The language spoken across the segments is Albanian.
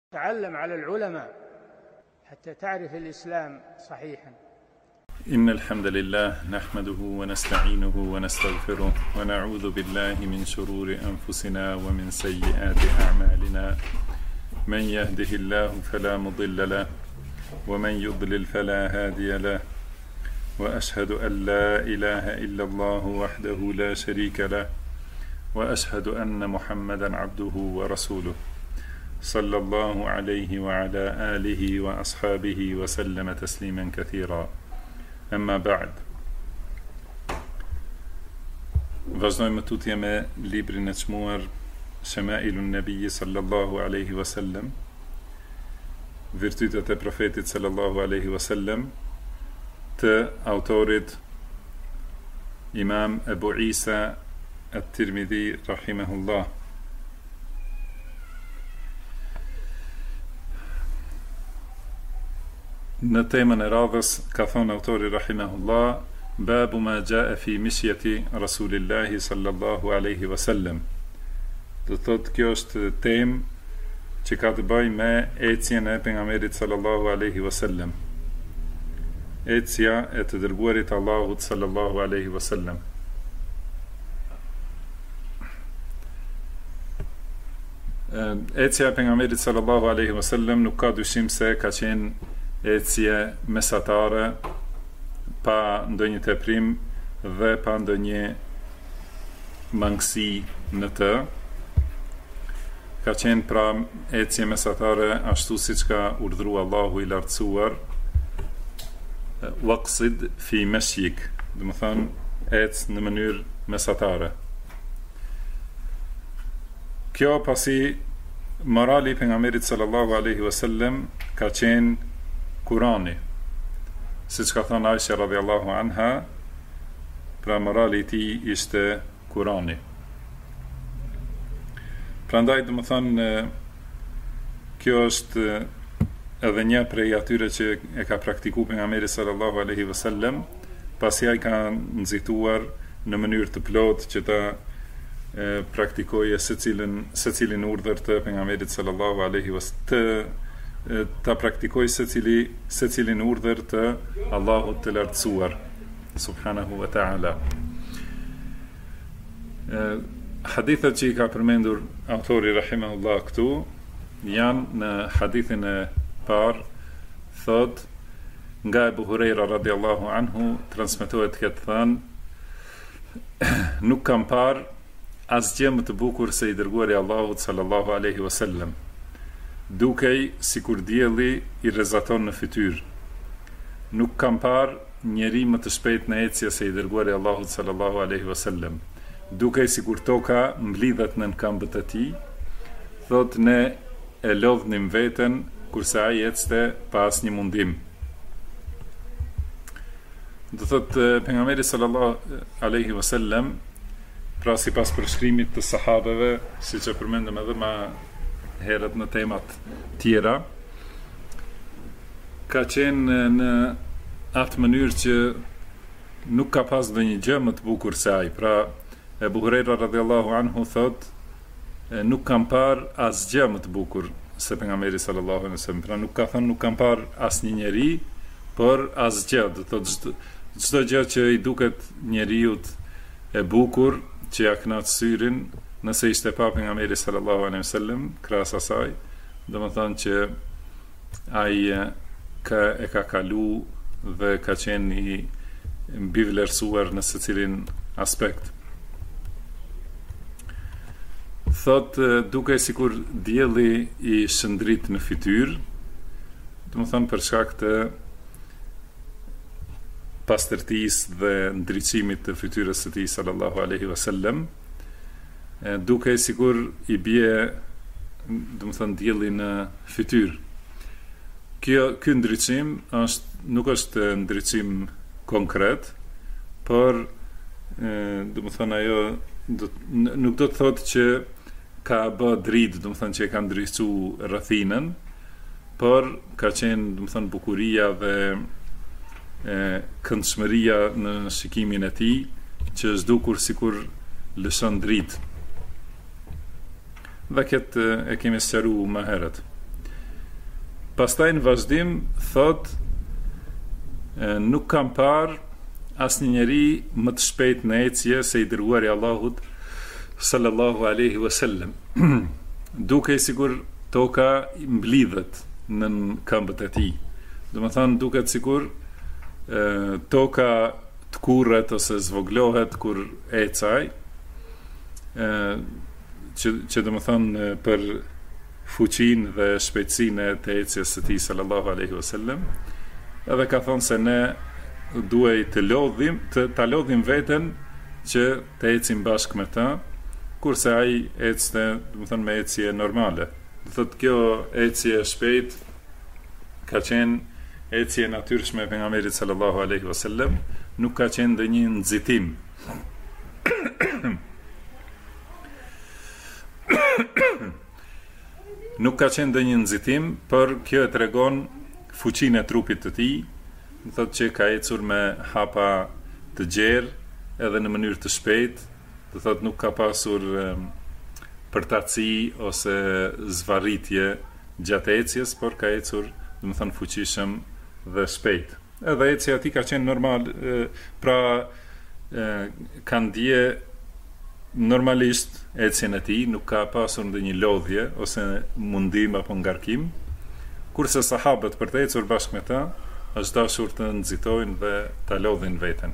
تعلم على العلماء حتى تعرف الإسلام صحيحا. إن الحمد لله نحمده ونستعينه ونستغفره ونعوذ بالله من شرور أنفسنا ومن سيئات أعمالنا. من يهده الله فلا مضل له ومن يضلل فلا هادي له، وأشهد أن لا إله إلا الله وحده لا شريك له، وأشهد أن محمدا عبده ورسوله صلى الله عليه وعلى آله وأصحابه وسلم تسليما كثيرا. أما بعد. Vazhdojmë tutje me librin e çmuar Shama'ilun Nabi sallallahu alaihi wasallam, virtytet e profetit sallallahu alaihi wasallam, të autorit Imam Ebu Isa at-Tirmidhi rahimahullah. Në temën e radhës ka thonë autori rahimahullah: babu ma jaa fi mishyati Rasulillahi sallallahu alaihi wasallam. Do thotë kjo është temë që ka të bëjë me ecjen e pejgamberit sallallahu alaihi wasallam. Ecja e të dërguarit Allahut sallallahu alaihi wasallam. Ecja e pejgamberit sallallahu alaihi wasallam nuk ka dyshim se ka qenë ecje mesatare, pa ndonjë teprim dhe pa ndonjë mangësi në të. Ka qenë pra ecje mesatare ashtu siç ka urdhëruar Allahu i lartësuar: waqsid fi mashyik, do të thonë ec në mënyrë mesatare. Kjo pasi morali i pejgamberit sallallahu alaihi wasallam ka qenë Kurani, siç ka thënë Aisha radhiyallahu anha, pra morali i tij ishte Kurani. Prandaj do të thonë kjo është edhe një prej atyre që e ka praktikuar pejgamberi sallallahu alaihi wasallam, pasi ai ka nxituar në mënyrë të plotë që ta praktikoje secilin urdhër të pejgamberit sallallahu alaihi wasallam, ta praktikoj secilin urdhër të Allahut të lartësuar subhanahu wa ta'ala. Hadithet që i ka përmendur autori rahimahullah këtu janë në hadithin e parë, thot nga Ebu Hurajra radiallahu anhu, transmetohet këtë thënë: nuk kam parë asgjë më të bukur se i dërguari i Allahut sallallahu alaihi wasallam, dukej sikur dielli i rrezaton në fytyrë. Nuk kam parë njeri më të shpejt në ecje se i dërguari i Allahut sallallahu alaihi wasallam, dukej sikur toka mblidhet në këmbët e tij. Thot ne e lodhnim veten kurse ai ecte pa asnjë mundim. Do thot pejgamberi sallallahu alaihi wasallam, pra sipas përshkrimit të sahabeve, siç e përmendëm edhe më herët në temat tjera, ka qenë në atë mënyrë që nuk ka pas ndonjë gjë më të bukur se ai. Pra Ebu Hurajra radhiyallahu anhu thot: nuk kam parë asgjë më të bukur se pejgamberi sallallahu alaihi wasallam. Pra nuk ka thënë nuk kam parë asnjë njeri, por asgjë. Do thotë çdo gjë që i duket njeriu e bukur, që ja kënaq syrin, nëse ishte pa pejgamberi sallallahu alaihi wasallam krahas asaj, domethënë që ai e ka kalu dhe ka qenë i mbivlerësuar në secilin aspekt. Thot duke sikur dielli i shëndrit në fytyrë, domethënë për shkak të pastërtisë dhe ndriçimit të fytyrës së tij sallallahu alaihi wasallam, duke sikur i bie, do të thënë, dielli në fytyrë. Ky ndriçim nuk është ndriçim konkret, por do të thënë ajo nuk do të thotë që ka bë dritë, do të thënë që e ka ndriçuar rrethinën, por ka qenë, do të thënë, bukuria dhe këndshmëria në shikimin e tij, që s'dukur sikur lëshon dritë. Dhe këtë e kemi sqaruar më herët. Pastaj në vazhdim thot, nuk kam parë asnjë njeri më të shpejt në ecje se i dërguari i Allahut sallallahu alaihi wasallam. Duke sigur toka mblidhet në këmbët e tij. Domethënë duket sikur toka të kurret ose zvoglohet kur ecaj, që domethënë për fuqinë dhe shpejtësinë të ecjes së tij sallallahu alaihi wasallam. Edhe ka thonë se ne duhej ta lodhim veten që të ecim bashkë me ta, kurse ai ecte, domethënë me ecje normale. Do thotë kjo ecje shpejt ka qenë ecje natyrshme e pejgamberit sallallahu alaihi wasallam, nuk ka qenë ndonjë nxitim. Nuk ka qenë ndonjë nxitim, por kjo e tregon fuqinë e trupit të tij, do thotë që ka ecur me hapa të gjerë edhe në mënyrë të shpejtë, do thotë nuk ka pasur përtaci ose zvarritje gjatë ecjes, por ka ecur, domethënë fuqishëm dhe shpejt. Edhe ecja e tij ka qenë normal, ka ndje normalisht ecjen e tij, nuk ka pasur ndonjë lodhje ose mundim apo ngarkim, kurse sahabët për të ecur bashkë me ta, është dashur të nxitojnë dhe ta lodhin veten.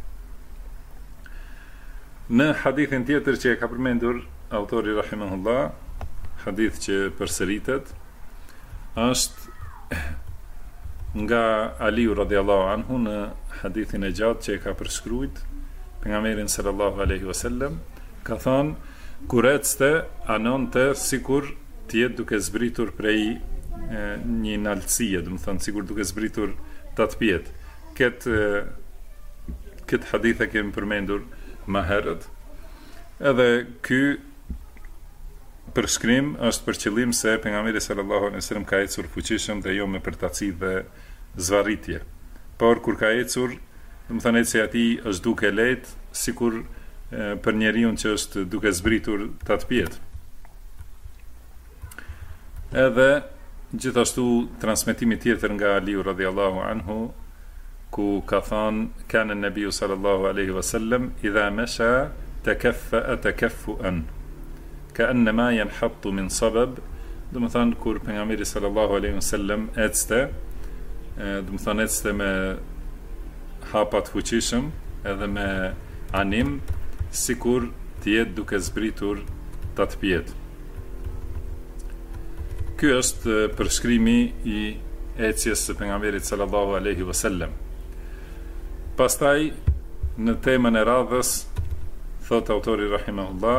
Në hadithin tjetër që e ka përmendur autori rahimahullah, hadith që përsëritet, është nga Aliu radhiyallahu anhu në hadithin e gjatë që e ka përshkruajt pejgamberin sallallahu alaihi wasallam, ka thonë, kur ecte anonte sikur të jetë duke zbritur prej një naltësie, do të thonë sikur duke zbritur 8 pjet. Këtë hadith e kemi përmendur më herët. Edhe ky përshkrim është për qëllim se pejgamberi sallallahu alaihi wasallam ka ecur fuqishëm dhe jo me përtaci dhe zvarritje. Por kur ka ecur, do të thonë ecja e tij është duke lehtë, sikur për njeriu që është duke zbritur 8 pjet. Edhe gjithashtu transmetimi tjetër nga Aliu radhiyallahu anhu, ku ka thënë kana an-nabiy sallallahu alaihi wasallam idha masha takaffa takaffuan ka'annama yanhattu min sabab, do të thonë kur pejgamberi sallallahu alaihi wasallam ecte, do të thonë ecte me hapa të fuqishëm edhe me anim, sikur të jetë duke zbritur 8 pjet. Ky është përshkrimi i ecjes së pejgamberit sallallahu alaihi wasallam. Pastaj në temën e radhës thot autori rahimahullah,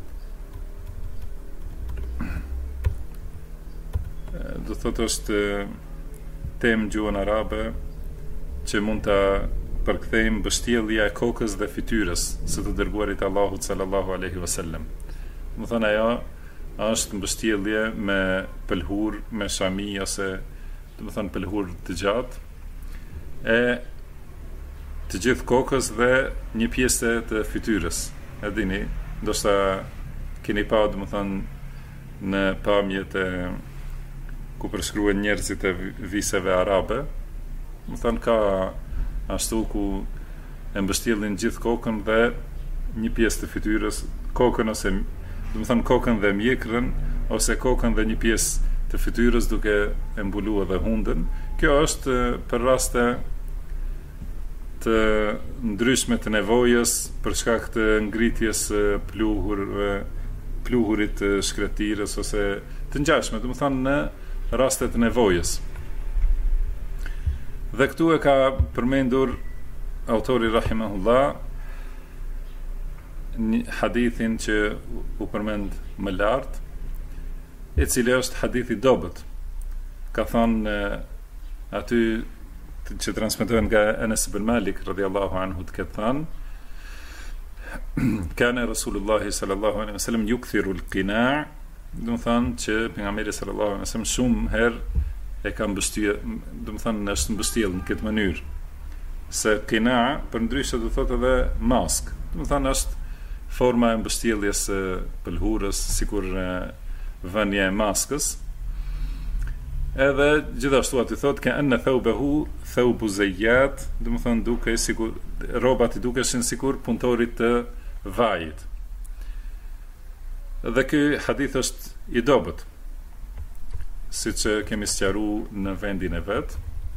do thotë është temë gjuhën arabe që mund ta përkthejmë mbështjellja e kokës dhe fytyrës së të dërguarit Allahut sallallahu alaihi wasallam. Do thonë ajo është mbështjellje me pëlhur, me shami ose do të thonë pëlhur të gjatë e të gjithë kokës dhe një pjesë të fytyrës. E dini, ndoshta keni pa do të thonë në pamjet e ku përshkruhen njerëzit e viseve arabe, do të thonë ka ashtu ku e mbështjellin gjithë kokën dhe një pjesë të fytyrës, kokën ose do të thonë kokën dhe mjekrën ose kokën dhe një pjesë të fytyrës duke e mbuluar dhe hundën. Kjo është për raste të ndryshme të nevojës për shkak të ngritjes pluhurit të shkretirës ose të ngjashme, do të thonë në raste të nevojës. Dhe këtu e ka përmendur autori rahimahullah një hadithin që u përmend më lart, e cili është hadithi dobët. Ka thonë aty që transmetohen nga Anas ibn Malik radhiyallahu anhu, të ketë thënë kana Rasulullah sallallahu alaihi wasallam yukthiru al-qina', do të thonë që pejgamberi sallallahu alaihi wasallam shumë herë e ka mbështjellë, do të thonë është mbështjellë në këtë mënyrë. Se qina për ndryshe do thotë edhe mask. Do të thonë është forma e mbështjelljes së pëlhurës, sikur vënia e maskës. Edhe gjithashtu aty thot ka anna thawbahu thawbu zayyat, do të thonë duke sikur rrobat I dukeshin sikur punëtorit të vajit. Dhe ky hadith është I dobët, siç kemi sqaruar në vendin e vet.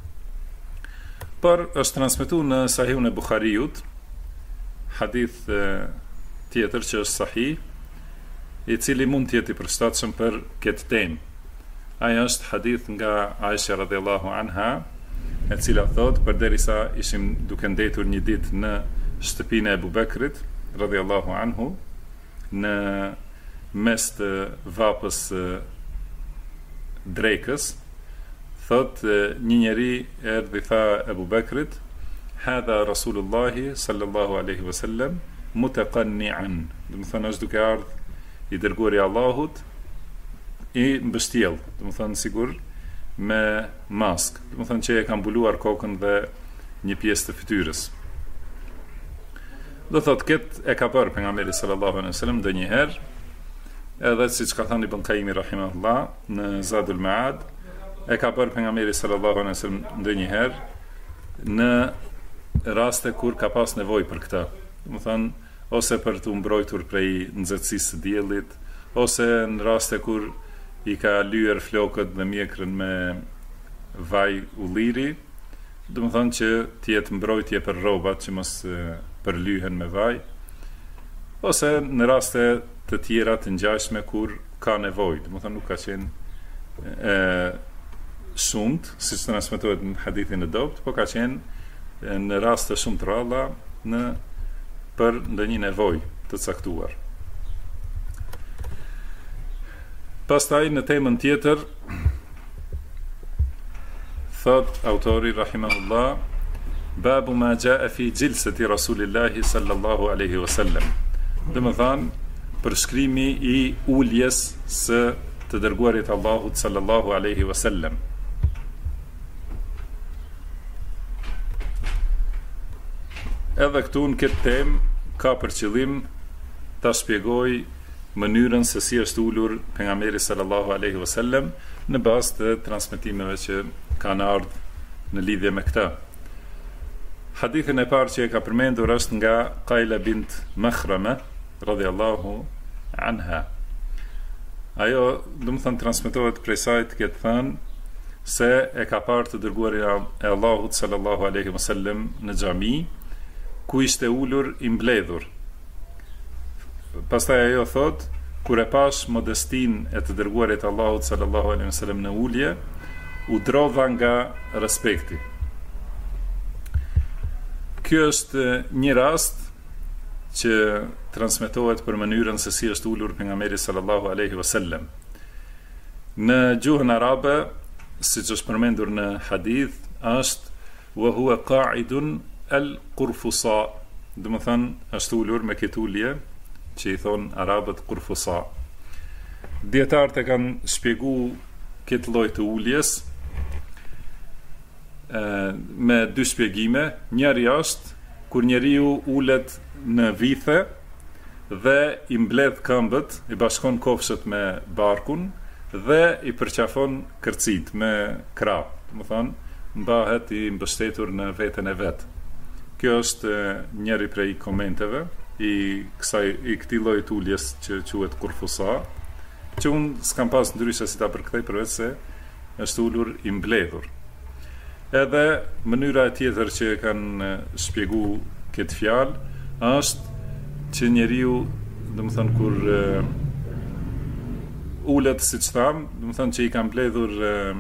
Por është transmetuar në Sahihun e Buhariut hadith tjetër që është sahih, I cili mund të jetë I përshtatshëm për këtë temë. Aja është hadith nga Aisha radhiyallahu anha, e cila thot, përderisa ishim duke ndetur një ditë në shtëpinë e Abu Bekrit radhiyallahu anhu, në mes të vapës drekës, thot një njeri erdhi tha Abu Bekrit, hadha Rasulullahi sallallahu alaihi wasallam mutaqanni'an, do të thonë është duke ardhur I dërguari I Allahut I mbështjell, do të thonë sigur me mask, do të thonë që e ka mbuluar kokën dhe një pjesë të fytyrës. Do thot këtë e ka bërë pejgamberi sallallahu alaihi wasallam ndonjëherë, edhe siç ka thënë Ibn Qayyim rahimahullah në Zadul Ma'ad, e ka bërë pejgamberi sallallahu alaihi wasallam ndonjëherë në raste kur ka pas nevojë për këtë. Do të thonë ose për të mbrojtur prej nxehtësisë së diellit, ose në raste kur I ka lyer flokët dhe mjekrën me vaj ulliri, do të thonë që të jetë mbrojtje për rrobat që mos përlyhen me vaj, ose në raste të tjera të ngjashme kur ka nevojë, do të thonë nuk ka qenë shumt, siç transmetohet në hadithin e dobët, po ka qenë në raste shumë të rralla për ndonjë nevojë të caktuar. Pastaj në temën tjetër thot autori rahimahullah, babu ma jaa fi jilsati Rasulillahi sallallahu alaihi wasallam. Do të thonë përshkrimi I uljes së të dërguarit Allahut sallallahu alaihi wasallam. Edhe këtu në këtë temë ka për qëllim ta shpjegoj mënyrën se si është ulur pejgamberi sallallahu alaihi wasallam në bazë të transmetimeve që kanë ardhur në lidhje me këtë. Hadithin e parë që e ka përmendur është nga Qaila bint Makhrama radhiyallahu anha. Ajo, do të thënë, transmetohet prej saj të ketë thënë se e ka parë të dërguari e Allahut sallallahu alaihi wasallam në xhami, ku ishte ulur I mbledhur. Pastaj ajo thot, kur e pash modestin e të dërguarit Allahut sallallahu alaihi wasallam në ulje, u drodha nga respekti. Ky është një rast që transmetohet për mënyrën se si është ulur pejgamberi sallallahu alaihi wasallam. Në gjuhën arabe, siç është përmendur në hadith, është wa huwa qa'idun al-qurfusa, do të thënë është ulur me këtë ulje që I thonë arabët qurfusa. Dietarët e kanë shpjeguar këtë lloj të uljes me dy shpjegime. Njëri është kur njeriu ulet në vithe dhe I mbledh këmbët, I bashkon kofshët me barkun dhe I përqafon kërcit me krah. Do të thonë mbahet I mbështetur në veten e vet. Kjo është njëri prej komenteve I këtij lloji uljes që quhet qurfusa, që unë s'kam pas ndryshe si ta përkthej përveç se është ulur I mbledhur. Edhe mënyra tjetër që kanë shpjeguar këtë fjalë është që njeriu, do të thonë kur ulet siç tham, do të thonë që I ka mbledhur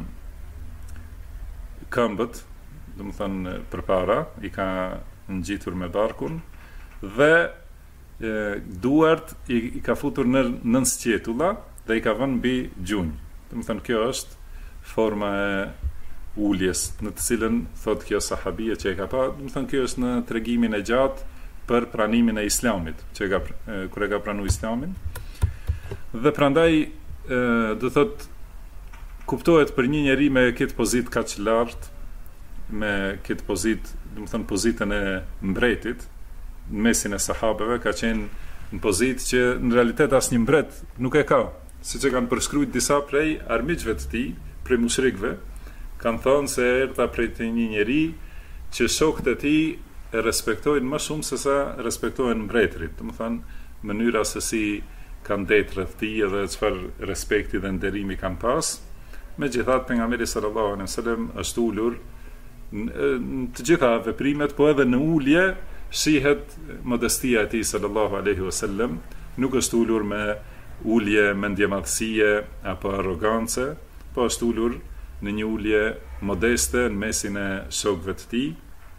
këmbët, do të thonë përpara, I ka ngjitur me barkun dhe duart I ka futur në sqetulla dhe I ka vënë mbi gjunjë. Do të thonë kjo është forma e uljes në të cilën thot kjo sahabie që e ka pa, do të thonë kjo është në tregimin e gjatë për pranimin e Islamit, që kur e ka pranuar Islamin. Dhe prandaj do thot kuptohet për një njeri me këtë pozitë kaq lart, me këtë pozitë, do të thonë pozitën e mbretit në mesin e sahabeve, ka qenë në pozitë që në realitet asnjë mbret nuk e ka, siç e kanë përshkruajtur disa prej armiqve të tij, prej mushrikëve, kanë thënë se erdha prej të një njeri që shokët e tij e respektojnë më shumë se sa respektojnë mbretërit. Domethënë, mënyra se si kanë ndetë rreth tij edhe çfarë respekti dhe nderimi kanë pas. Megjithatë, pejgamberi sallallahu alaihi wasallam është ulur në të gjitha veprimet, po edhe në ulje shihet modestia e tij sallallahu alaihi wasallam, nuk është ulur me ulje mendjemadhësie apo arrogance, po është ulur në një ulje modeste në mesin e shokëve të tij.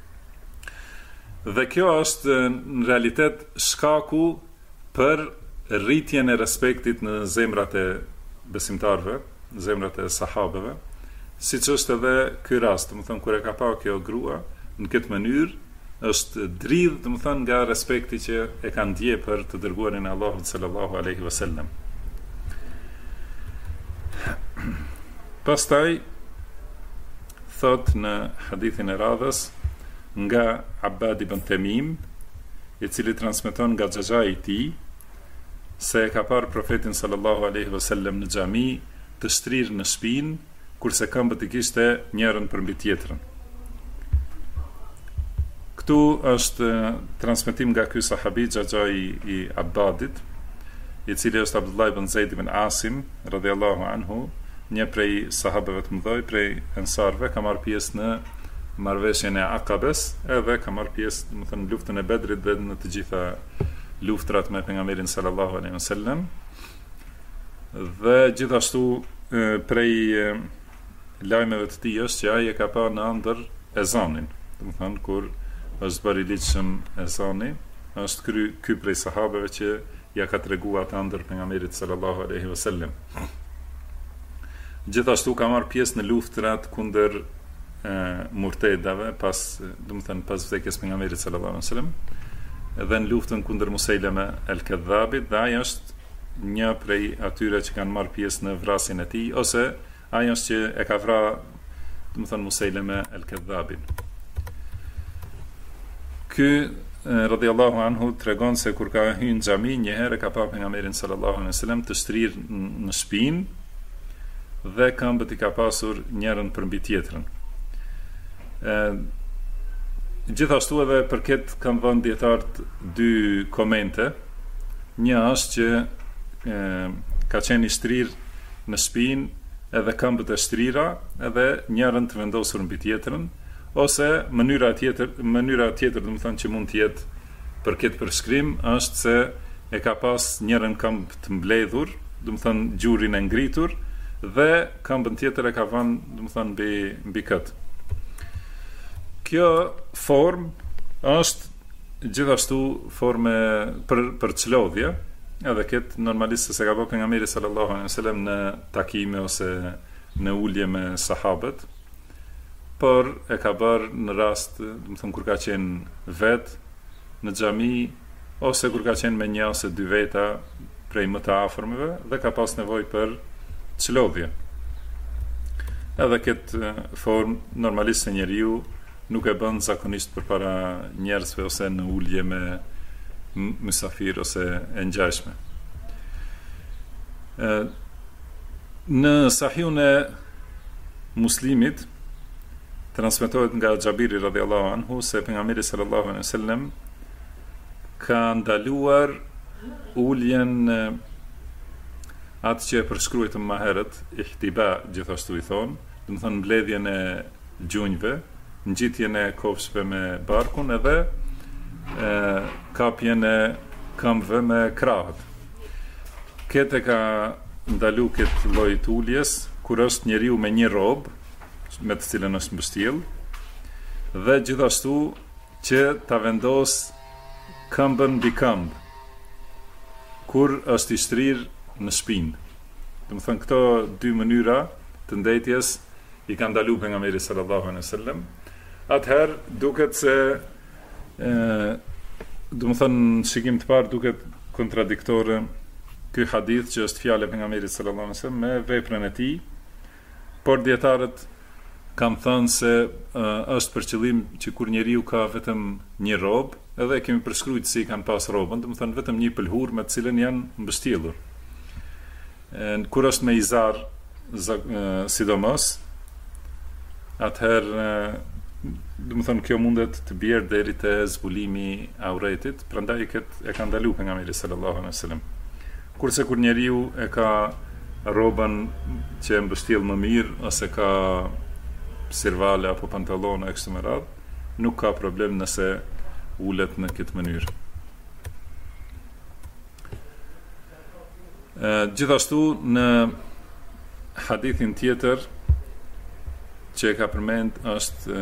Dhe kjo është në realitet shkaku për rritjen e respektit në zemrat e besimtarëve, në zemrat e sahabeve, siç është edhe ky rast, domethënë kur e ka pa kjo grua në këtë mënyrë, është dridh, domethënë, nga respekti që e kanë ndje për të dërguarin e Allahut sallallahu alaihi wasallam. Pastaj thot në hadithin e radhës nga Abbad ibn Tamim, i cili transmeton nga xhaxhai i tij se e ka parë profetin sallallahu alaihi wasallam në xhami të shtrirë në shpinë, kurse këmbët i kishte njërën përmbi tjetrën. Këtu është transmetim nga ky sahabi xhaxhai i Abbadit, i cili është Abdullah ibn Zaid ibn Asim radhiyallahu anhu, një prej sahabeve të mëdhej, prej ensarve, ka marrë pjesë në marrëveshjen e Aqabes, edhe ka marrë pjesë, domethënë, në luftën e Bedrit dhe në të gjitha luftrat me pejgamberin sallallahu alaihi wasallam. Dhe gjithashtu prej lajmeve të tij është që ai e ka pa në ëndër ezanin, domethënë kur është bërë i ligjshëm ezani, është ky prej sahabeve që ja ka treguar atë ëndër pejgamberit sallallahu alaihi wasallam. Gjithashtu ka marrë pjesë në luftrat kundër murtedave pas vdekjes pejgamberit sallallahu alaihi wasallam, edhe në luftën kundër Musailama el-Kadhabit, dhe ai është një prej atyre që kanë marrë pjesë në vrasjen e tij, ose ai është që e ka vrarë, domethënë, Musailama el-Kadhabin. Ky radhiyallahu anhu tregon se kur ka hyrë në xhami një herë ka pa pejgamberin sallallahu alaihi wasallam të shtrirë në shpinë dhe këmbët i ka pasur njërën përmbi tjetrën. Gjithashtu edhe për këtë kanë dhënë dietarët dy komente. Një është që ka qenë i shtrirë në shpinë edhe këmbët e shtrira edhe njërën të vendosur mbi tjetrën, ose mënyra tjetër domethënë që mund të jetë për këtë përshkrim është se e ka pas njërën këmbë të mbledhur, domethënë gjurin e ngritur, dhe këmbën tjetër e ka vënë, domethënë, mbi këtë. Kjo formë është gjithashtu formë për çlodhje, edhe këtë normalisht se ka bërë pejgamberi sallallahu alaihi wasallam në takime ose në ulje me sahabët, por e ka bërë në rast, domethënë, kur ka qenë vet në xhami ose kur ka qenë me një ose dy veta prej më të afërmëve dhe ka pas nevojë për çlodhje. Edhe këtë formë normalisht se njeriu nuk e bën zakonisht përpara njerëzve ose në ulje me mysafir ose e ngjashme. Në Sahihun e Muslimit transmetohet nga Xhabiri radhiyallahu anhu se pejgamberi sallallahu alaihi wasallam ka ndaluar uljen atë që e përshkruajtëm më herët, ihtiba gjithashtu i thonë, domethënë mbledhjen e gjunjve, ngjitjen e kofshëve me barkun edhe kapjen e këmbëve me krahët. Këtë ka ndalu këtë lloj të uljes kur është njeriu me një robë me të cilën është mbështjell, dhe gjithashtu që ta vendos këmbën mbi këmbë kur është i shtrirë në shpinë. Domethënë, këto dy mënyra të ndetjes i ka ndalu pejgamberi sallallahu alaihi wasallam. Atëherë duket se domethënë shikim të parë duket kontradiktore ky hadith që është fjalë e pejgamberit sallallahu alaihi wasallam me veprën e tij, por dietarët kanë thënë se është për qëllim që kur njeriu ka vetëm një robë, edhe kemi përshkruajtur si kanë pas robën, domethënë vetëm një pëlhur me të cilën janë mbështjellur. Kur është me izar sidomos, atëherë do të thonë kjo mundet të bjerë deri te zbulimi auretit, prandaj e ka ndaluar pejgamberi sallallahu alaihi wasallam. Kurse kur njeriu e ka rrobën që e mbështjell më mirë ose ka sirvale apo pantallona e kështu me radhë, nuk ka problem nëse ulet në këtë mënyrë. Gjithashtu në hadithin tjetër që e ka përmend është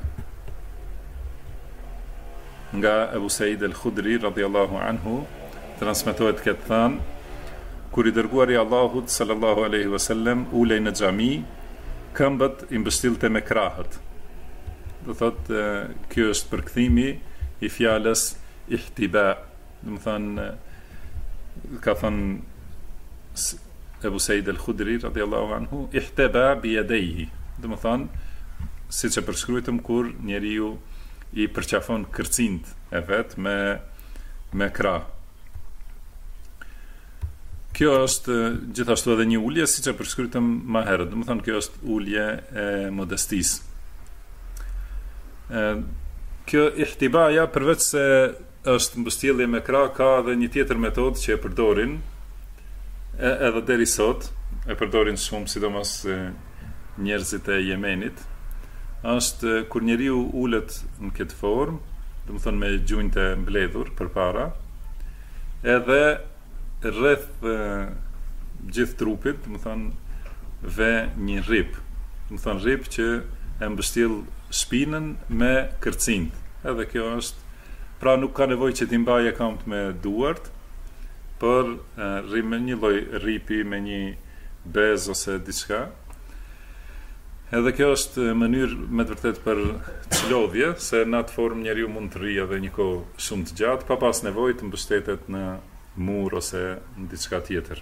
nga Ebu Said el-Khudri radhiyallahu anhu, transmetohet këtë thënë: kur i dërguari i Allahut sallallahu alaihi wasallam ulej në xhami, këmbët i mbështillte me krahët. Do thotë kjo është përkthimi i fjalës ihtiba. Do të thonë ka thënë Ebu Said el-Khudri radhiyallahu anhu, ihtaba bi yadayhi. Do të thonë, siç e përshkruajtëm, kur njeriu i përqafon kërcind e vet me krah. Kjo është gjithashtu edhe një ulje siç e përshkruajtëm më herët. Do të thonë kjo është ulje e modestisë. Kjo ihtibaja, përveç se është mbështjellje me krah, ka edhe një tjetër metodë që e përdorin edhe deri sot, e përdorin shumë, sidomos njerëzit e Jemenit, është kur njeriu ulet në këtë formë, do të thonë me gjunjtë e mbledhur përpara, edhe rreth gjithë trupit, do të thonë ve një rip, do të thonë rip që e mbështjell shpinën me kërcind. Edhe kjo është, pra nuk ka nevojë që t'i mbaje këmbët me duart, por rrim me një lloj ripi, me një bez ose diçka. Edhe kjo është mënyrë me të vërtet për çlodhje, se në atë formë njeriu mund të rrijë edhe një kohë shumë të gjatë, pa pas nevojë të mbështetet në mur ose në diçka tjetër.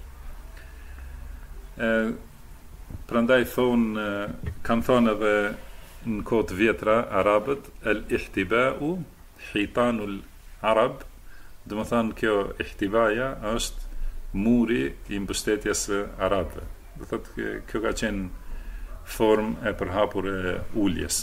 Prandaj kanë thonë edhe në kohë të vjetra arabët, el-ihtiba'u hitanul arab, do të thonë kjo ihtibaja është muri i mbështetjes së arabëve. Do thotë kjo ka qenë formë e përhapur e uljes.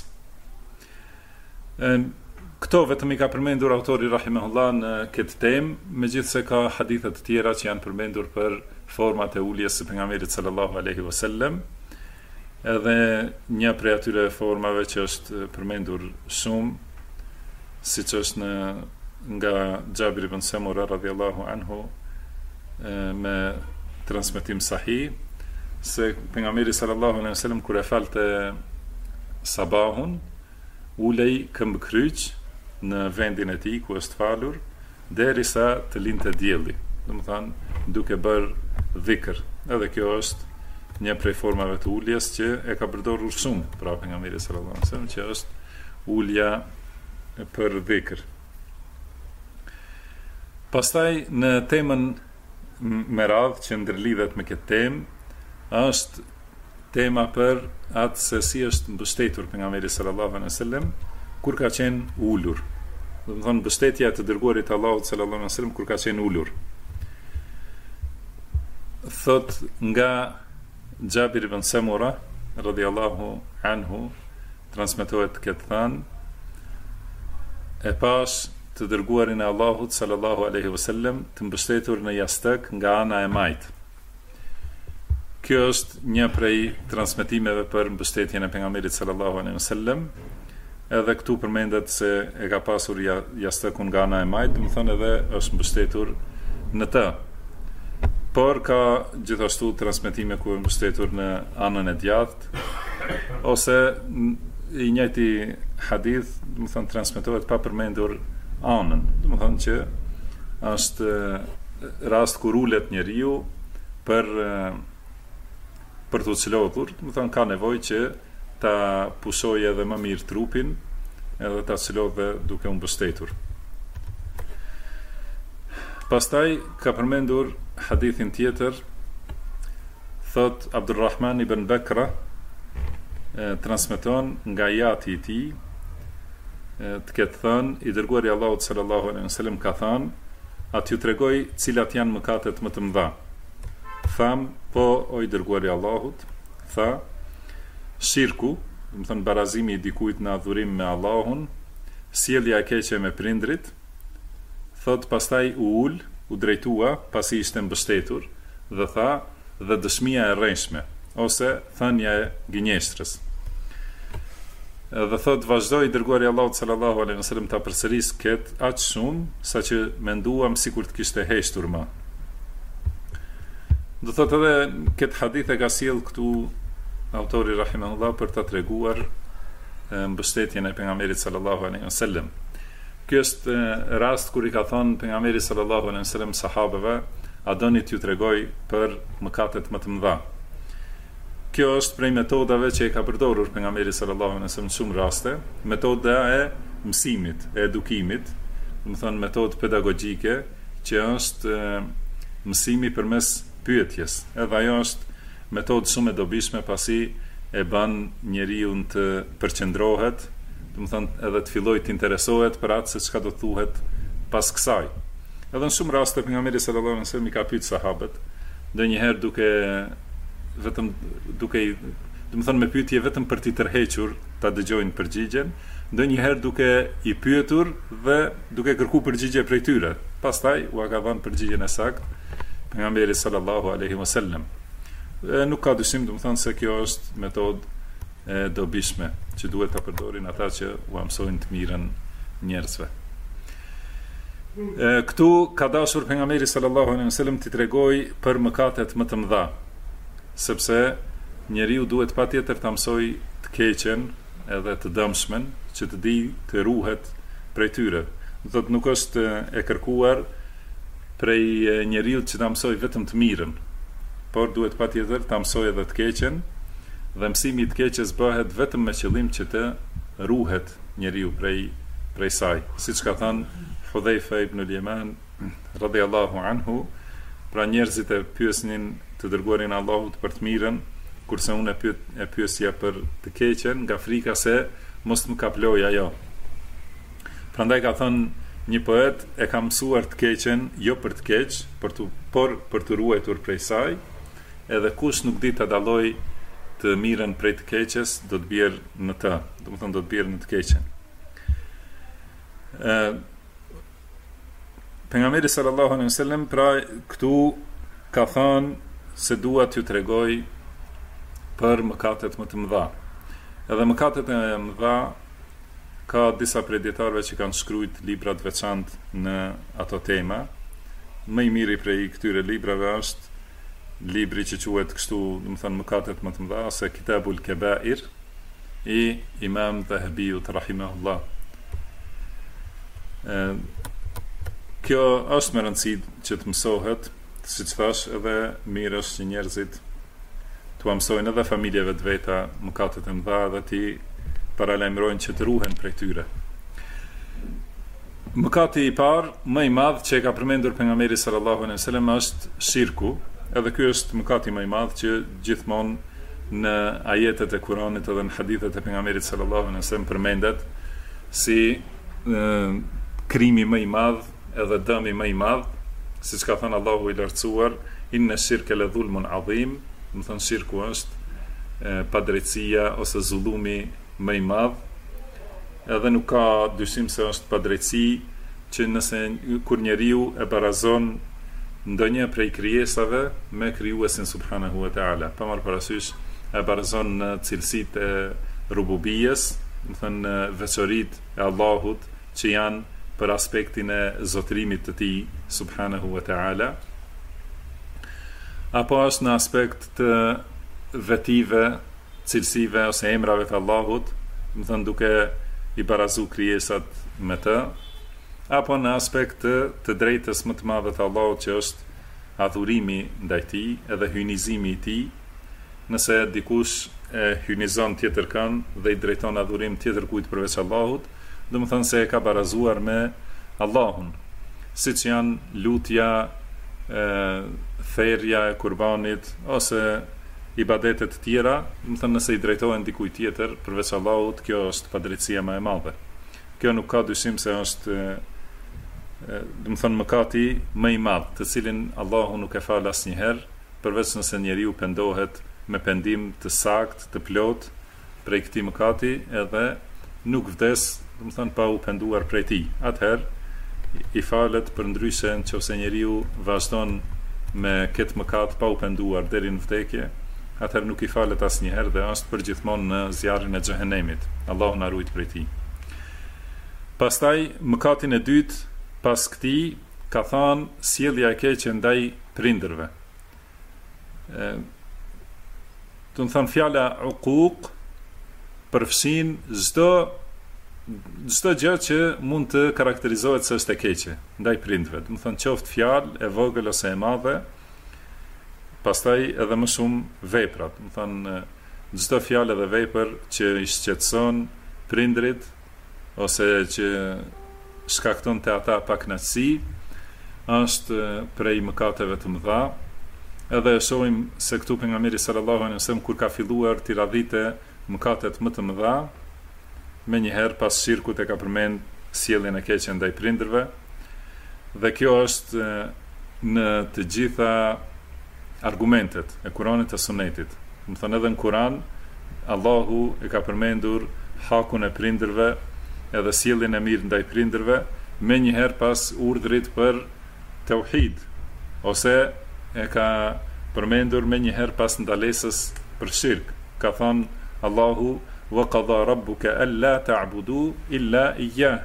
Këto vetëm i ka përmendur autori rahimahullah në këtë temë, megjithse ka hadithe të tjera që janë përmendur për format e uljes së pejgamberit sallallahu alaihi wasallam. Edhe një prej atyre formave që është përmendur shumë, siç është nga Jabir ibn Samura radhiyallahu anhu me transmetim sahih, se pejgamberi sallallahu alaihi wasallam kur e falte sabahun, ulej këmbëkryq në vendin e tij ku është falur derisa të lindte dielli. Do të thonë duke bërë dhikr. Edhe kjo është një prej formave të uljes që e ka përdorur shumë pra pejgamberi sallallahu alaihi wasallam, që është ulja për dhikr. Pastaj në temën me radhë që ndërlidhet me këtë temë është tema për atë se si është mbështetur pejgamberi sallallahu alaihi wasallam kur ka qenë ulur. Do të thonë mbështetja e të dërguarit të Allahut sallallahu alaihi wasallam kur ka qenë ulur. Thot nga Jabir ibn Samura radhiyallahu anhu, transmetohet këtë thënë: e pash të dërguarin e Allahut sallallahu alaihi wasallam të mbështetur në jashtëk nga ana e majt. Kjo është një prej transmetimeve për mbështetjen e pejgamberit sallallahu alaihi wasallam. Edhe këtu përmendet se e ka pasur jashtëkun nga ana e majt, do të thonë edhe është mbështetur në të. Por ka gjithashtu transmetime ku është mbështetur në anën e djathtë, ose i njëjti hadith, do të thonë transmetohet pa përmendur anën. Do të thonë që është rast kur ulet njeriu për të çlodhur, do të thonë ka nevojë që ta pushojë edhe më mirë trupin, edhe ta çlodhë duke u mbështetur. Pastaj ka përmendur hadithin tjetër, thot Abdulrahman ibn Bekra, transmeton nga jati i tij, të ketë thënë, i dërguari i Allahut sallallahu alaihi wasallam ka thënë: "A t'ju tregoj cilat janë mëkatet më të mëdha?" Tham, po, o i dërguari i Allahut, tha, shirku, do të thënë barazimi i dikujt në adhurim me Allahun, sjellja e keqe me prindrit, thot pastaj u drejtua pasi ishte mbështetur dhe tha, dhe dëshmia e rreshme ose thënia e gënjeshtrës. Dhe thot vazhdoi dërguari Allahut sallallahu alaihi wasallam ta përsëris këtë aq shumë saqë menduam sikur të kishte heshtur më. Do thot edhe këtë hadith e ka sjell këtu autori rahimahullah për ta treguar mbështetjen e pejgamberit sallallahu alaihi wasallam. Ky është rast kur i ka thënë pejgamberi sallallahu alaihi wasallam sahabeve, a doni t'ju tregoj për mëkatet më të mëdha. Kjo është prej metodave që i ka përdorur pejgamberi sallallahu alaihi wasallam në shumë raste, metoda e mësimit, e edukimit, do të thonë metodë pedagogjike që është mësimi përmes pyetjes. Edhe ajo është metodë shumë e dobishme pasi e bën njeriu të përqendrohet, do të thonë edhe të fillojë të interesohet për atë se çka do thuhet pas kësaj. Edhe në shumë raste pejgamberi sallallahu alaihi wasallam i ka pyetur sahabët, ndonjëherë duke do të thonë me pyetje vetëm për t'i tërhequr ta dëgjojnë përgjigjen, ndonjëherë duke i pyetur dhe duke kërkuar përgjigje prej tyre. Pastaj u ka dhënë përgjigjen e saktë pejgamberi sallallahu alaihi wasallam. Nuk ka dyshim, do të thonë se kjo është metodë e dobishme që duhet ta përdorin ata që u mësojnë të mirën njerëzve. Këtu ka dashur pejgamberi sallallahu alaihi wasallam t'i tregoj për mëkatet më të mëdha, sepse njeriu duhet patjetër ta mësoj të keqen edhe të dëmshmen, që të di të ruhet prej tyre. Do të nuk është e kërkuar prej njeriu që ta mësoj vetëm të mirën, por duhet patjetër ta mësoj edhe të keqen, dhe mësimi i të keqes bëhet vetëm me qëllim që të ruhet njeriu prej saj. Siç ka thënë Hudhaifa ibn al-Yaman radhiyallahu anhu, pra njerëzit e pyesnin të dërguarin Allahut për të mirën, kurse unë e pyesja për të keqen, nga frika se mos më kaploj ajo. Prandaj ka thënë një poet, e ka mësuar të keqen jo për të keq, por për të ruajtur prej saj, edhe kush nuk di ta dalloj të mirën prej të keqes, do të bjerë në të, do të thonë do të bjerë në të keqen. Pejgamberi sallallahu alaihi wasallam pra këtu ka thënë se dua t'ju tregoj për mëkatet më të mëdha. Edhe mëkatet e mëdha ka disa prej dietarëve që kanë shkruajt libra të veçantë në ato tema. Më i miri prej këtyre librave është libri që quhet kështu, do të thonë mëkatet më të mëdha, ose Kitabul Kebair i Imam Dhahabiut rahimahullah. Kjo është me rëndësi që të mësohet, siç thash, edhe mirë është që njerëzit t'u mësojnë edhe familjeve të veta mëkatet e mëdha dhe t'i paralajmërojnë që të ruhen prej tyre. Mëkati i parë, më i madh që e ka përmendur pejgamberi sallallahu alaihi wasallam është shirku. Edhe ky është mëkati më i madh që gjithmonë në ajetet e Kuranit edhe në hadithet e pejgamberit sallallahu alaihi wasallam përmendet si krimi më i madh edhe dëmi më i madh, siç ka thënë Allahu i lartësuar, inna shirka la dhulmun adhim, do të thonë shirku është padrejtësia ose zullumi më i madh. Edhe nuk ka dyshim se është padrejtësi që nëse kur njeriu e barazon ndonjë prej krijesave me krijuesin subhanahu wa taala, pa marrë parasysh e barazon në cilësitë e rububijes, do të thënë veçoritë e Allahut që janë për aspektin e zotërimit të tij subhanahu wa taala, apo është në aspekt të vetive, cilësive ose emrave të Allahut, do të thënë duke i barazu krijesat me të, apo në aspekt të drejtës më të madhe të Allahut që është adhurimi ndaj tij edhe hynizimi i tij. Nëse dikush e hynizon tjetër kënd dhe i drejton adhurim tjetër kujt përveç Allahut, do të thonë se e ka barazuar me Allahun, siç janë lutja, therrja e kurbanit ose ibadetet të tjera, do të thonë nëse i drejtohen dikujt tjetër përveç Allahut, kjo është padrejtësia më e madhe. Kjo nuk ka dyshim se është do të thonë mëkati më i madh, të cilin Allahu nuk e fal asnjëherë, përveç nëse njeriu pendohet me pendim të sakt, të plot prej këtij mëkati, edhe nuk vdes, do të thënë pa u penduar prej tij. Atëherë i falet, përndryshe nëse njeriu vazhdon me këtë mëkat pa u penduar deri në vdekje, atëherë nuk i falet asnjëherë dhe është përgjithmonë në zjarrin e xhehenemit. Allahu na ruaj prej tij. Pastaj mëkatin e dytë pas këtij ka thënë sjellja e keqe ndaj prindërve. Do të thënë fjala uquq përfshin çdo gjë që mund të karakterizohet se është e keqe ndaj prindërve. Do të thënë qoftë fjalë e vogël ose e madhe, pastaj edhe më shumë veprat. Do të thënë çdo fjalë dhe vepër që i shqetëson prindrit ose që shkakton te ata pakënaqësi, është prej mëkateve të mëdha. Edhe e shohim se këtu pejgamberi sallallahu alaihi wasallam kur ka filluar t'i radhite mëkatet më të mëdha, menjëherë pas shirkut e ka përmend sjelljen e keqe ndaj prindërve, dhe kjo është në të gjitha argumentet e Kuranit e Sunetit. Do të thënë edhe në Kuran Allahu e ka përmendur hakun e prindërve edhe sjelljen e mirë ndaj prindërve, menjëherë pas urdhrit për tauhid, ose e ka përmendur menjëherë pas ndalesës për shirk. Ka thënë Allahu: "Wa qada rabbuka alla ta'budu illa iyyah."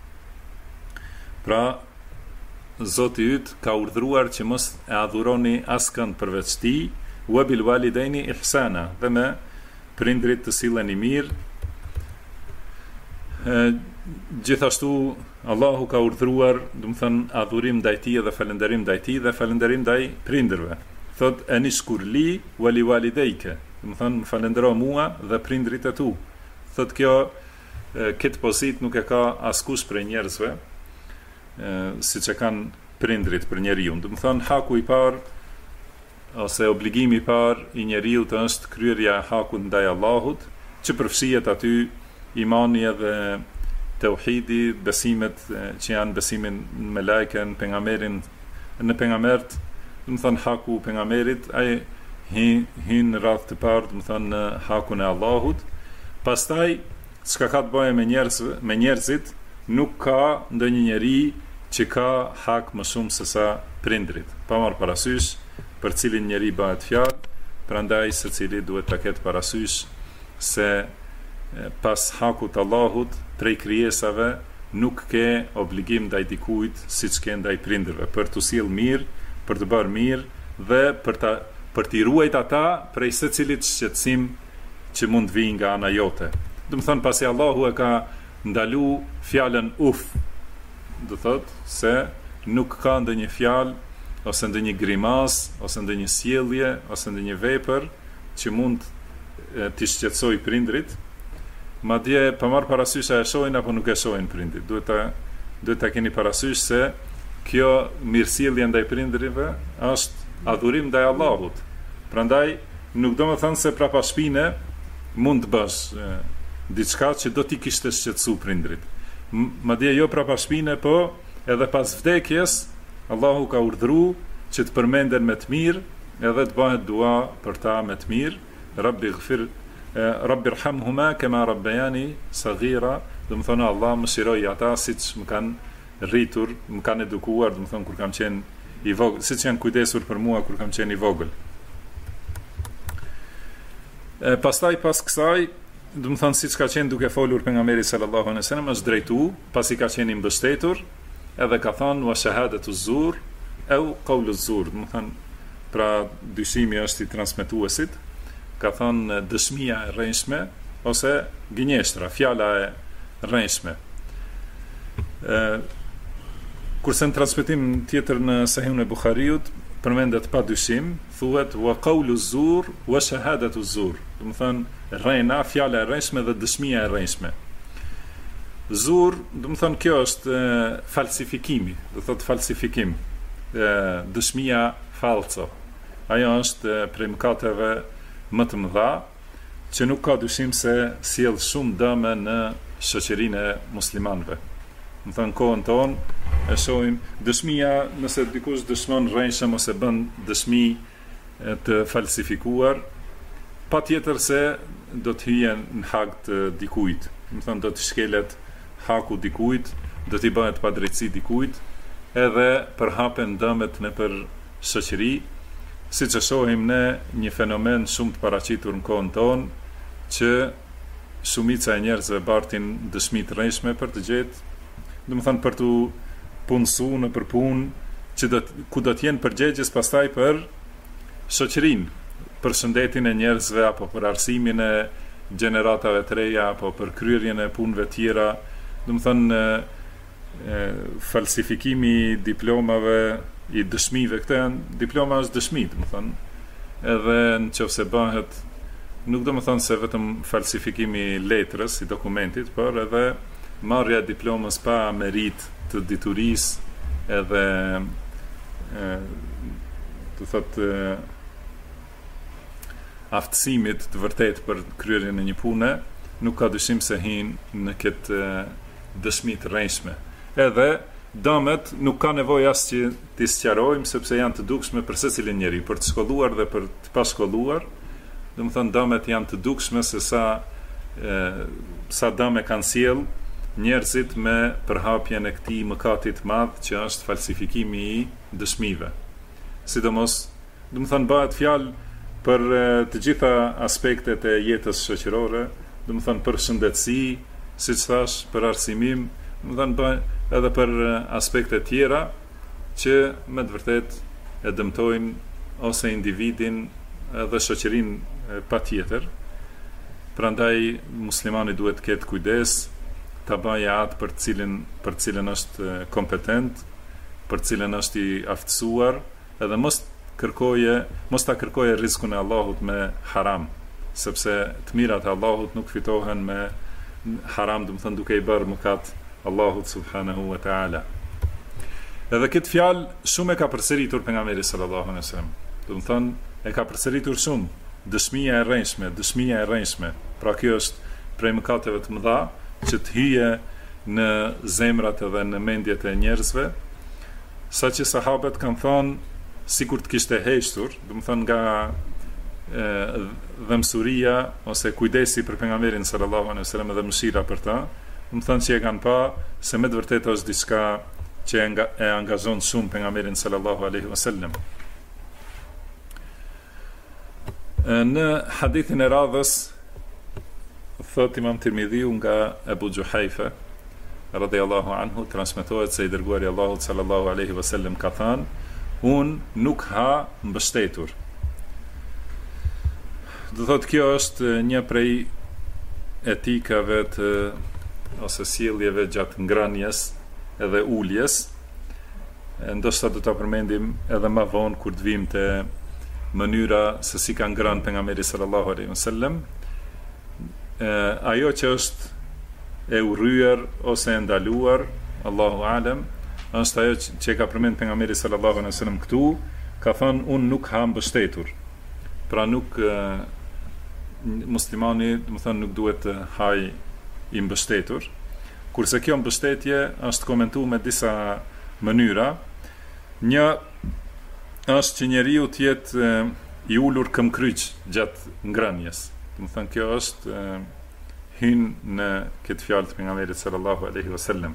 Pra, Zoti yt ka urdhëruar që mos e adhuroni askënd përveç tij, wa bil walidaini ihsana, dhe me prindrit të silleni mirë. Gjithashtu Allahu ka urdhëruar, do të thënë, adhurim ndaj tij dhe falënderim ndaj tij dhe falënderim ndaj prindërve. Thot anishkur li wa li walidayka, do të thënë, më falëndero mua dhe prindrit e tu. Thot kjo këtë pozitë nuk e ka askush prej njerëzve, siç e kanë prindrit për njeriu. Do të thënë, haku i parë ose obligimi i parë i njeriu të është kryerja e hakut ndaj Allahut, që përfshihet aty imani edhe tauhidi, besimet që janë besimin në melajken, pejgamberin, në pejgambert, do të thënë haku pejgamberit, ai hin radh të parë, do të thënë në hakun e Allahut. Pastaj çka ka të bëjë me njerëzit, nuk ka ndonjë njeri që ka hak më shumë se sa prindrit. Pa marrë parasysh për cilin njeri bëhet fjalë, prandaj secili duhet ta ketë parasysh se pas hakut Allahut prej krijesave nuk ke obligim ndaj dikujt siç ke ndaj prindërve, për t'u sjell mirë, për të bërë mirë dhe për t'i ruajt ata prej secilit shqetësim që mund të vijë nga ana jote. Do të thënë, pasi Allahu e ka ndalu fjalën uf, do thotë se nuk ka ndonjë fjalë ose ndonjë grimas ose ndonjë sjellje ose ndonjë vepër që mund t'i shqetësoj prindrit. Madje pa marrë parasysh a e shohin apo nuk e shohin prindrit. Duhet ta keni parasysh se kjo mirësjellje ndaj prindrive është adhurim ndaj Allahut. Prandaj nuk do të thënë se prapa shpine mund të bësh diçka që do t'i kishte shqetësu prindrit. Madje jo prapa shpine, po edhe pas vdekjes Allahu ka urdhëruar që të përmenden me të mirë edhe të bëhet dua për ta me të mirë. Rabbi irhamhuma kama rabbayani saghira, do të thonë Allah më shiroj ata siç më kanë rritur, më kanë edukuar, do të thonë kur kam qenë i vogël, siç janë kujdesur për mua kur kam qenë i vogël. Pastaj pas kësaj, do të thonë siç ka qenë duke folur pejgamberi sallallahu alaihi wasallam, është drejtu, pasi ka qenë i mbështetur, edhe ka thënë wa shahadatu zur au qawlu zur, do të thonë pra dyshimi është i transmetuesit, ka thënë dëshmia e rrënjshme ose gënjeshtra, fjala e rrënjshme. Kurse në transmetim tjetër në Sahihun e Buhariut përmendet pa dyshim, thuhet wa qawlu zur wa shahadatu zur, do të thënë rrëna, fjala e rrënjshme dhe dëshmia e rrënjshme. Zur, do të thënë kjo është falsifikimi, do thotë falsifikim, dëshmia falso. Ajo është prej mëkateve më të mëdha, që nuk ka dyshim se sjell shumë dëme në shoqërinë e muslimanëve. Më thënë kohën tonë e shohim dëshmia, nëse dikush dëshmon rrënjshëm ose bën dëshmi të falsifikuar, patjetër se do të hyjen në hak të dikujt. Do të thonë do të shkelet haku dikujt, do t'i bëhet padrejtësi dikujt, edhe përhapen dëmet nëpër shoqëri, siç e shohim ne një fenomen shumë të paraqitur në kohën tonë, që shumica e njerëzve bartin dëshmi të rreshme për të gjetë, domethënë për të punësuar në për punë, ku do të jenë përgjegjës pastaj për shoqërinë, për shëndetin e njerëzve, apo për arsimin e gjeneratave të reja, apo për kryerjen e punëve tjera. Domethënë falsifikimi i diplomave, i dëshmive, këto janë diploma është dëshmi, domethënë, edhe nëse bëhet, nuk do të thonë se vetëm falsifikimi i letrës, i dokumentit, por edhe marrja e diplomës pa merit të diturisë, edhe të thotë aftësimit të vërtet për kryerjen e një pune, nuk ka dyshim se hin në këtë dëshmi të rreshme. Edhe dëmet nuk ka nevojë as që t'i sqarojmë, sepse janë të dukshme për secilin njeri, për të shkolluar dhe për të pashkolluar. Domethënë dëmet janë të dukshme se sa dëme kanë sjell njerëzit me përhapjen e këtij mëkati të madh që është falsifikimi i dëshmive. Sidomos, domethënë bëhet fjalë për të gjitha aspektet e jetës shoqërore, domethënë për shëndetësi, siç thash, për arsimim, domethënë bëhet edhe për aspekte tjera që me të vërtetë e dëmtojnë ose individin edhe shoqërinë patjetër. Prandaj muslimani duhet të ketë kujdes, ta bëjë atë për cilën është kompetent, për cilën është i aftësuar, edhe mos ta kërkoje rrezikun e Allahut me haram, sepse të mirat e Allahut nuk fitohen me haram, domethënë duke i bërë mëkat Allahut subhanahu wa taala. Edhe këtë fjalë shumë e ka përsëritur pejgamberi sallallahu alaihi wasallam. Domethënë e ka përsëritur shumë, dëshmia e rreshme. Pra kjo është prej mëkateve të mëdha që të hyje në zemrat edhe në mendjet e njerëzve, saqë sahabët kanë thënë sikur të kishte heshtur, domethënë nga dhëmsuria ose kujdesi për pejgamberin sallallahu alaihi wasallam dhe mëshira për ta, domethënë që e kanë pa se me të vërtetë është diçka që e angazhon shumë pejgamberin sallallahu alaihi wasallam. Në hadithin e radhës thot Imam Tirmidhiu nga Abu Juhayfa radhiyallahu anhu, transmetohet se i dërguari i Allahut sallallahu alaihi wasallam ka thënë: unë nuk ha mbështetur. Do thotë kjo është një prej etikave ose sjelljeve gjatë ngrënies edhe uljes. Ndoshta do ta përmendim edhe më vonë kur të vim te mënyra se si ka ngrënë pejgamberi sallallahu alaihi wasallam. Ajo që është e urryer ose e ndaluar, Allahu alem, është ajo që ka përmend pejgamberi sallallahu alaihi wasallam këtu, ka thënë unë nuk ha mbështetur. Pra nuk muslimani, domethënë nuk duhet të haj i mbështetur. Kurse kjo mbështetje është komentuar me disa mënyra. Një është që njeriu të jetë i ulur këmbkryq gjatë ngrënies. Domethënë kjo është hyn në këtë fjalë të pejgamberit sallallahu alaihi wasallam.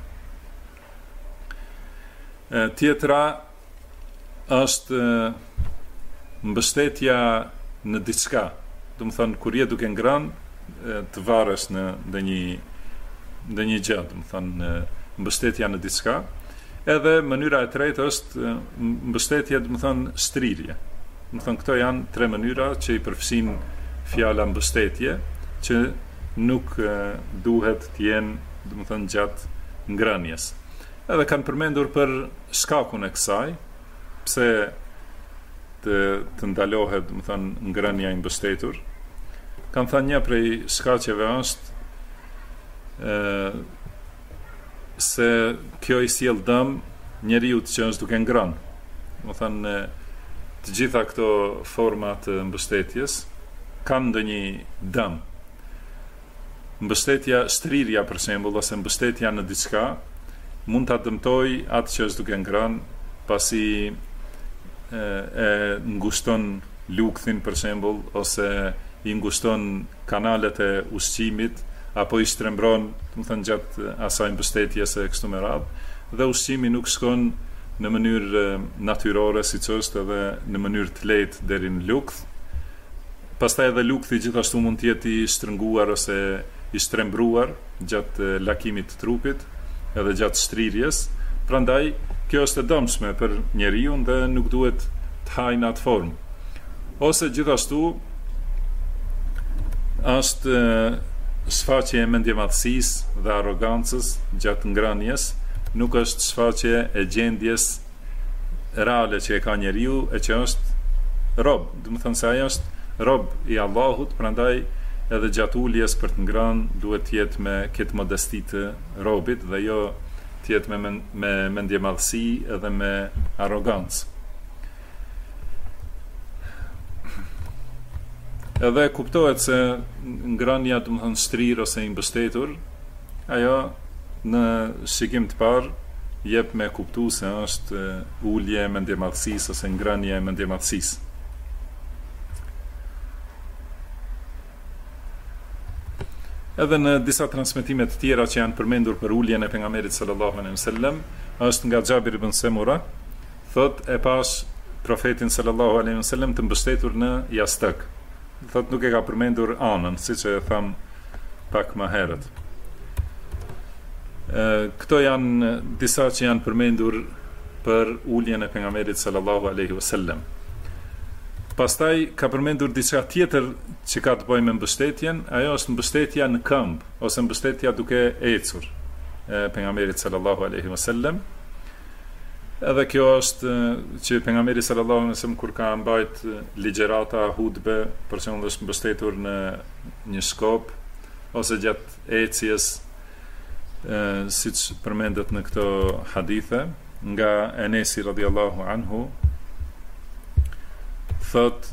Tjetra është mbështetja në diçka. Domethënë kur je duke ngrënë të varesh në ndonjë gjë, domethënë mbështetja në diçka. Edhe mënyra e tretë është mbështetja, domethënë shtrirje. Domethënë këto janë tre mënyra që i përfshin fjala mbështetje, që nuk duhet të jenë, domethënë gjatë ngrënies. Edhe kanë përmendur për shkakun e kësaj, pse të ndalohet, domethënë ngrënia e mbështetur. Kanë thënë një prej shkaqeve është se kjo i sjell dëm njeriu që është duke ngrënë. Domethënë të gjitha këto forma të mbështetjes kanë ndonjë dëm. Mbështetja, shtrirja për shembull, ose mbështetja në diçka mund ta dëmtoj atë që është duke ngrënë, pasi e ngushton lukthin për shembull, ose i ngushton kanalet e ushqimit apo i shtrembron, do të thënë gjatë asaj mbështetjes e kështu me radhë, dhe ushqimi nuk shkon në mënyrë natyrore siç është edhe në mënyrë të lehtë deri në lukth. Pastaj edhe lukthi gjithashtu mund të jetë i shtrënguar ose i shtrembruar gjatë lakimit të trupit edhe gjatë shtrirjes. Prandaj kjo është e dëmshme për njeriu dhe nuk duhet të hajë në atë formë. Ose gjithashtu është shfaqje e mendjemadhësisë dhe arrogancës gjatë ngrënies, nuk është shfaqje e gjendjes reale që e ka njeriu, e që është rob, do të thënë se ai është rob i Allahut, prandaj edhe gjatë uljes për të ngrënë duhet të jetë me këtë modesti të robit dhe jo të jetë me mendjemadhësi edhe me arrogancë. Edhe kuptohet se ngrënia, do të thënë shtrirë ose i mbështetur, ajo në shikim të parë jep me kuptu se është ulje e mendjemadhësisë ose ngrënie e mendjemadhësisë. Edhe në disa transmetime të tjera që janë përmendur për uljen e pejgamberit sallallahu alaihi wasallam, është nga Xhabir ibn Semura, thot e pash profetin sallallahu alaihi wasallam të mbështetur në jashtëk. Thot nuk e ka përmendur anën, siç e tham pak më herët. Këto janë disa që janë përmendur për uljen e pejgamberit sallallahu alaihi wasallam. Pastaj ka përmendur diçka tjetër që ka të bëjë me mbështetjen, ajo është mbështetja në këmbë ose mbështetja duke ecur e pejgamberit sallallahu alaihi wasallam. Edhe kjo është që pejgamberi sallallahu alaihi wasallam kur ka mbajt ligjërata, hutbe, për shembull është mbështetur në një shkop ose gjatë ecjes, siç përmendet në këto hadithe nga Enesi radhiyallahu anhu, thot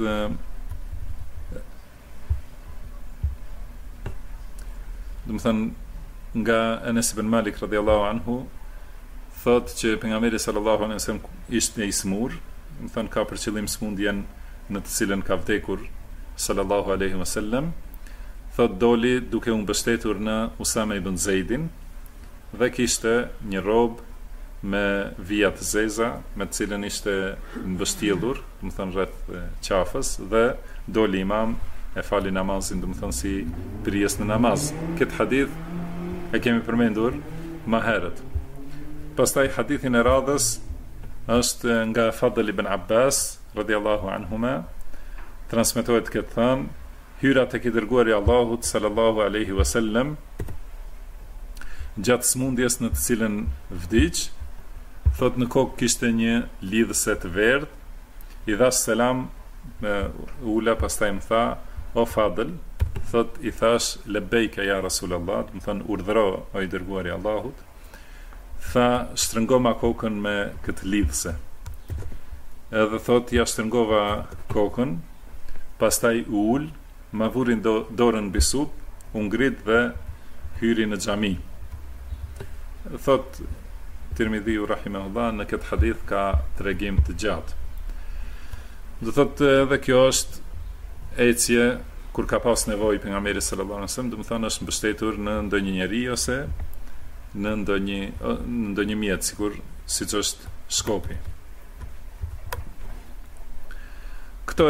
do të thënë nga Enes ibn Malik radhiyallahu anhu, thot që pejgamberi sallallahu alaihi wasallam ishte i smur, do të thënë ka për qëllim smundjen në të cilën ka vdekur sallallahu alaihi wasallam. Thot doli duke u mbështetur në Usame ibn Zeidin dhe kishte një robë me vija të zeza, me të cilën ishte mbështjellur, do të thënë rreth qafës, dhe doli imam e fali namazin, do të thënë si prijes në namaz. Këtë hadith e kemi përmendur më herët. Pastaj hadithin e radhës është nga Fadl ibn Abbas radhiyallahu anhuma, transmetohet këtë thënë, hyra tek i dërguari i Allahut sallallahu alaihi wasallam gjatë smundjes në të cilën vdiq. Thot në kokë kishte një lidhëse të verdh, i dhash selam me ula, pastaj më tha, o Fadl, thot i thash lebejka ja Rasulallah, më thënë urdhëro o i dërguari Allahut, tha shtrëngoma kokën me këtë lidhëse. Edhe thot ja shtrëngova kokën, pastaj u ul, ma vurin dorën bisut, u ngrit dhe hyri në xhami. Thot Tirmidhiu rahimahullah në këtë hadith ka tregim të gjatë. Do thotë edhe kjo është ecje kur ka pas nevojë pejgamberi sallallahu alaihi wasallam, do të thonë është mbështetur në ndonjë njerëz ose në ndonjë mjet, siç është shkopi. Këto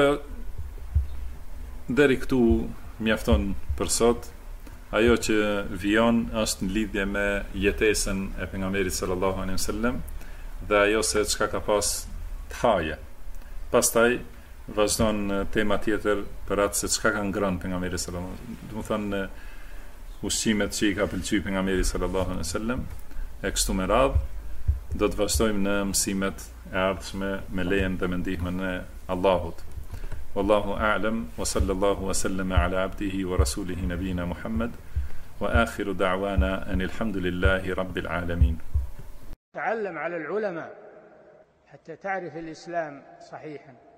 deri këtu mjafton për sot. Ajo që vijon është në lidhje me jetesën e pejgamberit sallallahu alaihi wasallam dhe ajo se çka ka pas të haje. Pastaj vazhdon tema tjetër për atë se çka ka ngrënë pejgamberi sallallahu alaihi wasallam. Do të thonë ushqimet që i ka pëlqyer pejgamberit sallallahu alaihi wasallam e kështu me radhë. Do të vazhdojmë në mësimet e ardhshme me lejen dhe me ndihmën e Allahut. Wallahu a'lam wa sallallahu wa sallama ala abdihi wa rasulihi nabina Muhammad wa akhiru da'wana anil hamdulillahi rabbil alamin. تعلم على العلماء حتى تعرف الإسلام صحيحا.